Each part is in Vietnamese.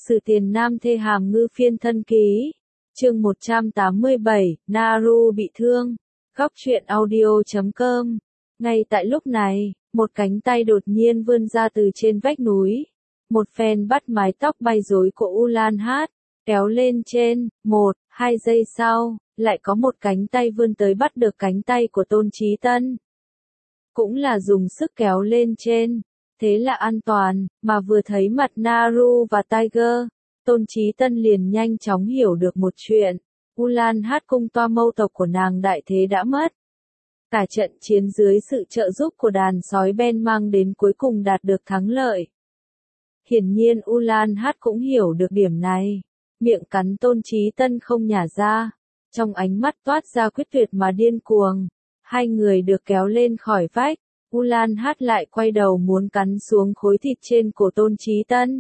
Sử Tiền Nam Thê Hàm Ngư Phiên Thân Ký. Chương 187, Naru bị thương. Góc truyện audio.com. Ngay tại lúc này, một cánh tay đột nhiên vươn ra từ trên vách núi. Một phen bắt mái tóc bay rối của Ulan Hát, kéo lên trên. 1-2 giây sau, lại có một cánh tay vươn tới bắt được cánh tay của Tôn Chí Tân. Cũng là dùng sức kéo lên trên. Thế là an toàn, mà vừa thấy mặt Naru và Tiger, Tôn Chí Tân liền nhanh chóng hiểu được một chuyện. Ulan Hát cung toa mâu tộc của nàng đại thế đã mất. Cả trận chiến dưới sự trợ giúp của đàn sói Ben mang đến cuối cùng đạt được thắng lợi. Hiển nhiên Ulan Hát cũng hiểu được điểm này. Miệng cắn Tôn Chí Tân không nhả ra. Trong ánh mắt toát ra quyết tuyệt mà điên cuồng. Hai người được kéo lên khỏi vách. Ulan Hát lại quay đầu muốn cắn xuống khối thịt trên cổ Tôn Chí Tân.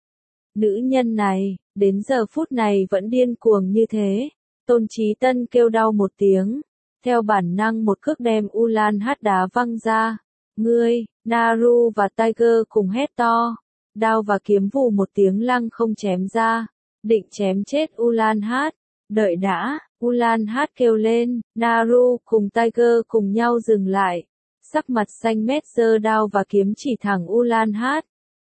Nữ nhân này, đến giờ phút này vẫn điên cuồng như thế. Tôn Chí Tân kêu đau một tiếng. Theo bản năng một cước đem Ulan Hát đá văng ra. Ngươi, Naru và Tiger cùng hét to. Đao và kiếm vù một tiếng lăng không chém ra. Định chém chết Ulan Hát. Đợi đã, Ulan Hát kêu lên. Naru cùng Tiger cùng nhau dừng lại. Sắc mặt xanh mét giơ đao và kiếm chỉ thẳng Ulan Hát.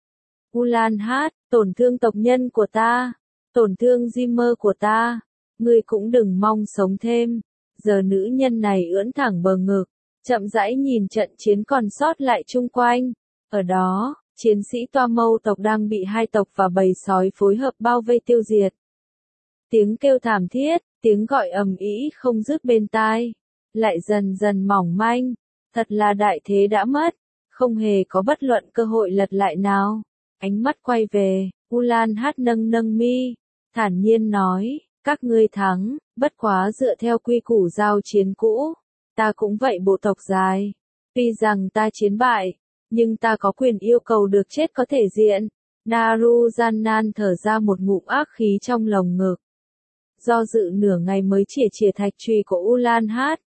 Ulan Hát, tổn thương tộc nhân của ta, tổn thương Zimmer của ta, ngươi cũng đừng mong sống thêm. Giờ nữ nhân này ưỡn thẳng bờ ngực, chậm rãi nhìn trận chiến còn sót lại chung quanh. Ở đó, chiến sĩ toa mâu tộc đang bị hai tộc và bầy sói phối hợp bao vây tiêu diệt. Tiếng kêu thảm thiết, tiếng gọi ầm ĩ không dứt bên tai, lại dần dần mỏng manh. Thật là đại thế đã mất, không hề có bất luận cơ hội lật lại nào. Ánh mắt quay về, Ulan Hát nâng nâng mi, thản nhiên nói, các ngươi thắng, bất quá dựa theo quy củ giao chiến cũ, ta cũng vậy bộ tộc dài. Tuy rằng ta chiến bại, nhưng ta có quyền yêu cầu được chết có thể diện. Naru gian nan thở ra một ngụm ác khí trong lồng ngực. Do dự nửa ngày mới chỉa thạch chùy của Ulan Hát.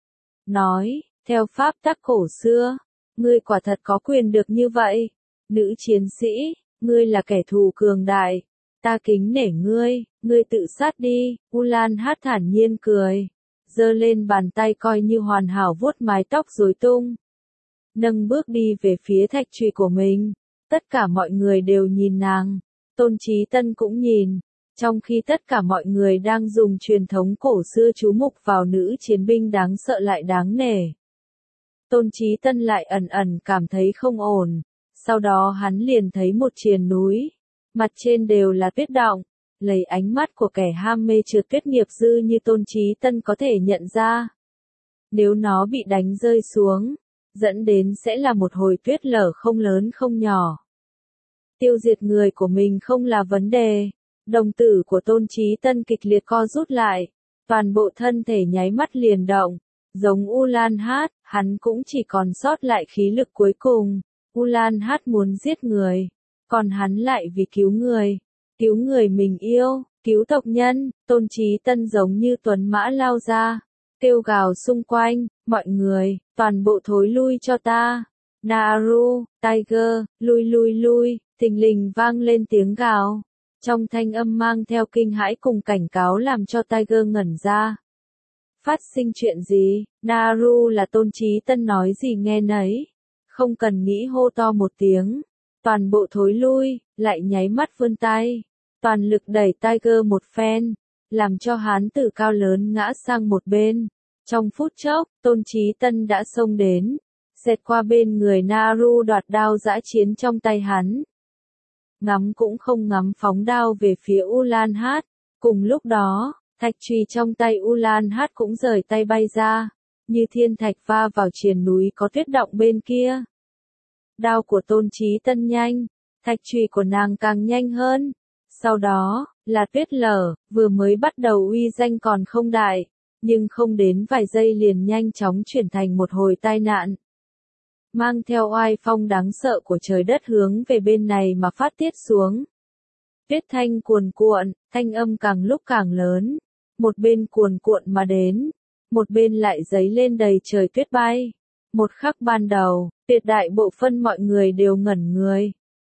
Nói, theo pháp tắc cổ xưa, ngươi quả thật có quyền được như vậy. Nữ chiến sĩ, ngươi là kẻ thù cường đại. Ta kính nể ngươi, ngươi tự sát đi. Ulan Hát thản nhiên cười. Giơ lên bàn tay coi như hoàn hảo vuốt mái tóc rối tung. Nâng bước đi về phía thạch chùy của mình. Tất cả mọi người đều nhìn nàng. Tôn Chí Tân cũng nhìn. Trong khi tất cả mọi người đang dùng truyền thống cổ xưa chú mục vào nữ chiến binh đáng sợ lại đáng nể. Tôn Chí Tân lại ẩn ẩn cảm thấy không ổn. Sau đó hắn liền thấy một triền núi. Mặt trên đều là tuyết đọng. Lấy ánh mắt của kẻ ham mê trượt tuyết nghiệp dư như Tôn Chí Tân có thể nhận ra. Nếu nó bị đánh rơi xuống, dẫn đến sẽ là một hồi tuyết lở không lớn không nhỏ. Tiêu diệt người của mình không là vấn đề. Đồng tử của Tôn Chí Tân kịch liệt co rút lại. Toàn bộ thân thể nháy mắt liền động. Giống Ulan Hát, hắn cũng chỉ còn sót lại khí lực cuối cùng. Ulan Hát muốn giết người, còn hắn lại vì cứu người mình yêu, cứu tộc nhân. Tôn Chí Tân giống như tuấn mã lao ra, kêu gào xung quanh, mọi người, toàn bộ thối lui cho ta. Naru, Tiger, lui, thình lình vang lên tiếng gào. Trong thanh âm mang theo kinh hãi cùng cảnh cáo làm cho Tiger ngẩn ra. Phát sinh chuyện gì? Naru là Tôn Chí Tân nói gì nghe nấy. Không cần nghĩ hô to một tiếng. Toàn bộ thối lui, lại nháy mắt vươn tay. Toàn lực đẩy Tiger một phen. Làm cho hán tử cao lớn ngã sang một bên. Trong phút chốc, Tôn Chí Tân đã xông đến. Xẹt qua bên người Naru đoạt đao dã chiến trong tay hắn. Ngắm cũng không ngắm phóng đao về phía Ulan Hát. Cùng lúc đó, thạch chùy trong tay Ulan Hát cũng rời tay bay ra, như thiên thạch va vào triền núi có tuyết đọng bên kia. Đao của Tôn Chí Tân nhanh, thạch chùy của nàng càng nhanh hơn. Sau đó, là tuyết lở, vừa mới bắt đầu uy danh còn không đại, nhưng không đến vài giây liền nhanh chóng chuyển thành một hồi tai nạn. Mang theo oai phong đáng sợ của trời đất hướng về bên này mà phát tiết xuống. Tuyết thanh cuồn cuộn, thanh âm càng lúc càng lớn. Một bên cuồn cuộn mà đến, một bên lại giấy lên đầy trời tuyết bay. Một khắc ban đầu, tuyệt đại bộ phân mọi người đều ngẩn người.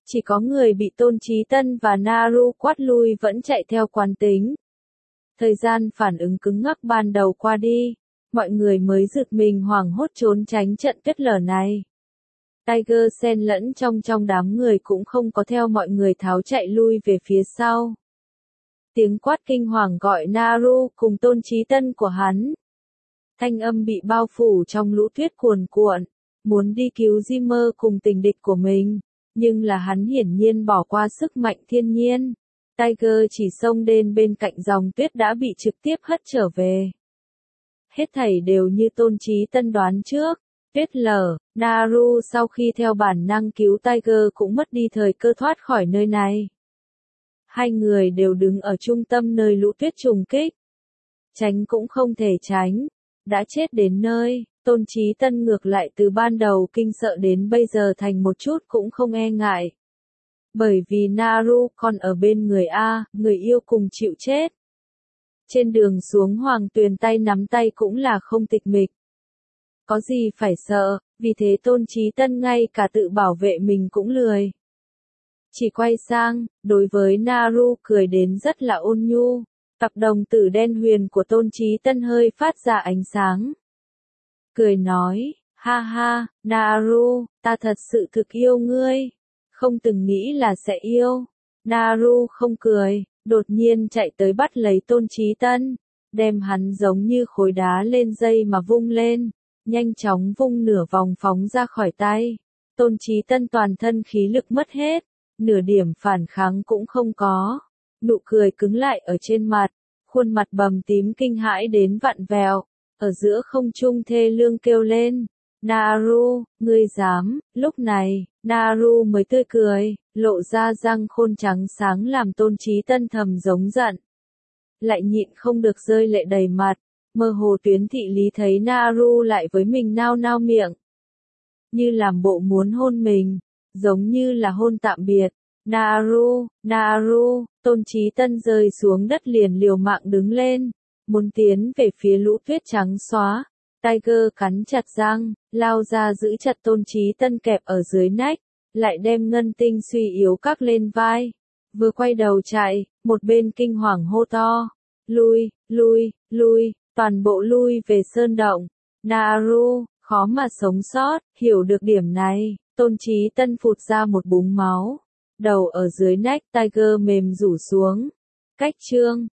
Chỉ có người bị Tôn Chí Tân và Naru quát lui vẫn chạy theo quán tính. Thời gian phản ứng cứng ngắc ban đầu qua đi, mọi người mới giật mình hoảng hốt trốn tránh trận tuyết lở này. Tiger xen lẫn trong đám người cũng không có theo mọi người tháo chạy lui về phía sau. Tiếng quát kinh hoàng gọi Naru cùng Tôn Chí Tân của hắn. Thanh âm bị bao phủ trong lũ tuyết cuồn cuộn, muốn đi cứu Jimmer cùng tình địch của mình, nhưng là hắn hiển nhiên bỏ qua sức mạnh thiên nhiên. Tiger chỉ xông đến bên cạnh dòng tuyết đã bị trực tiếp hất trở về. Hết thảy đều như Tôn Chí Tân đoán trước, tuyết lở, Naru sau khi theo bản năng cứu Tiger cũng mất đi thời cơ thoát khỏi nơi này. Hai người đều đứng ở trung tâm nơi lũ tuyết trùng kích. Tránh cũng không thể tránh, đã chết đến nơi, Tôn Chí Tân ngược lại từ ban đầu kinh sợ đến bây giờ thành một chút cũng không e ngại. Bởi vì Naru còn ở bên người A, người yêu cùng chịu chết. Trên đường xuống Hoàng Tuyền tay nắm tay cũng là không tịch mịch. Có gì phải sợ, vì thế Tôn Chí Tân ngay cả tự bảo vệ mình cũng lười. Chỉ quay sang, đối với Naru cười đến rất là ôn nhu, cặp đồng tử đen huyền của Tôn Chí Tân hơi phát ra ánh sáng. Cười nói, ha ha, Naru, ta thật sự thực yêu ngươi, không từng nghĩ là sẽ yêu. Naru không cười, đột nhiên chạy tới bắt lấy Tôn Chí Tân, đem hắn giống như khối đá lên dây mà vung lên, nhanh chóng vung nửa vòng phóng ra khỏi tay. Tôn Chí Tân toàn thân khí lực mất hết, nửa điểm phản kháng cũng không có, nụ cười cứng lại ở trên mặt, khuôn mặt bầm tím kinh hãi đến vặn vẹo, ở giữa không trung thê lương kêu lên, Naru, ngươi dám, lúc này, Naru mới tươi cười, lộ ra răng khôn trắng sáng làm Tôn Chí Tân thầm giống giận. Lại nhịn không được rơi lệ đầy mặt, mơ hồ Tuyến Thị Lý thấy Naru lại với mình nao nao miệng. Như làm bộ muốn hôn mình, giống như là hôn tạm biệt. Naru, Naru, Tôn Chí Tân rơi xuống đất liền liều mạng đứng lên, muốn tiến về phía lũ tuyết trắng xóa. Tiger cắn chặt răng, lao ra giữ chặt Tôn Chí Tân kẹp ở dưới nách, lại đem Ngân Tinh suy yếu các lên vai. Vừa quay đầu chạy, một bên kinh hoàng hô to, lui, lui, lui, toàn bộ lui về sơn động. Naru, khó mà sống sót, hiểu được điểm này, Tôn Chí Tân phụt ra một búng máu. Đầu ở dưới nách Tiger mềm rủ xuống. Cách chương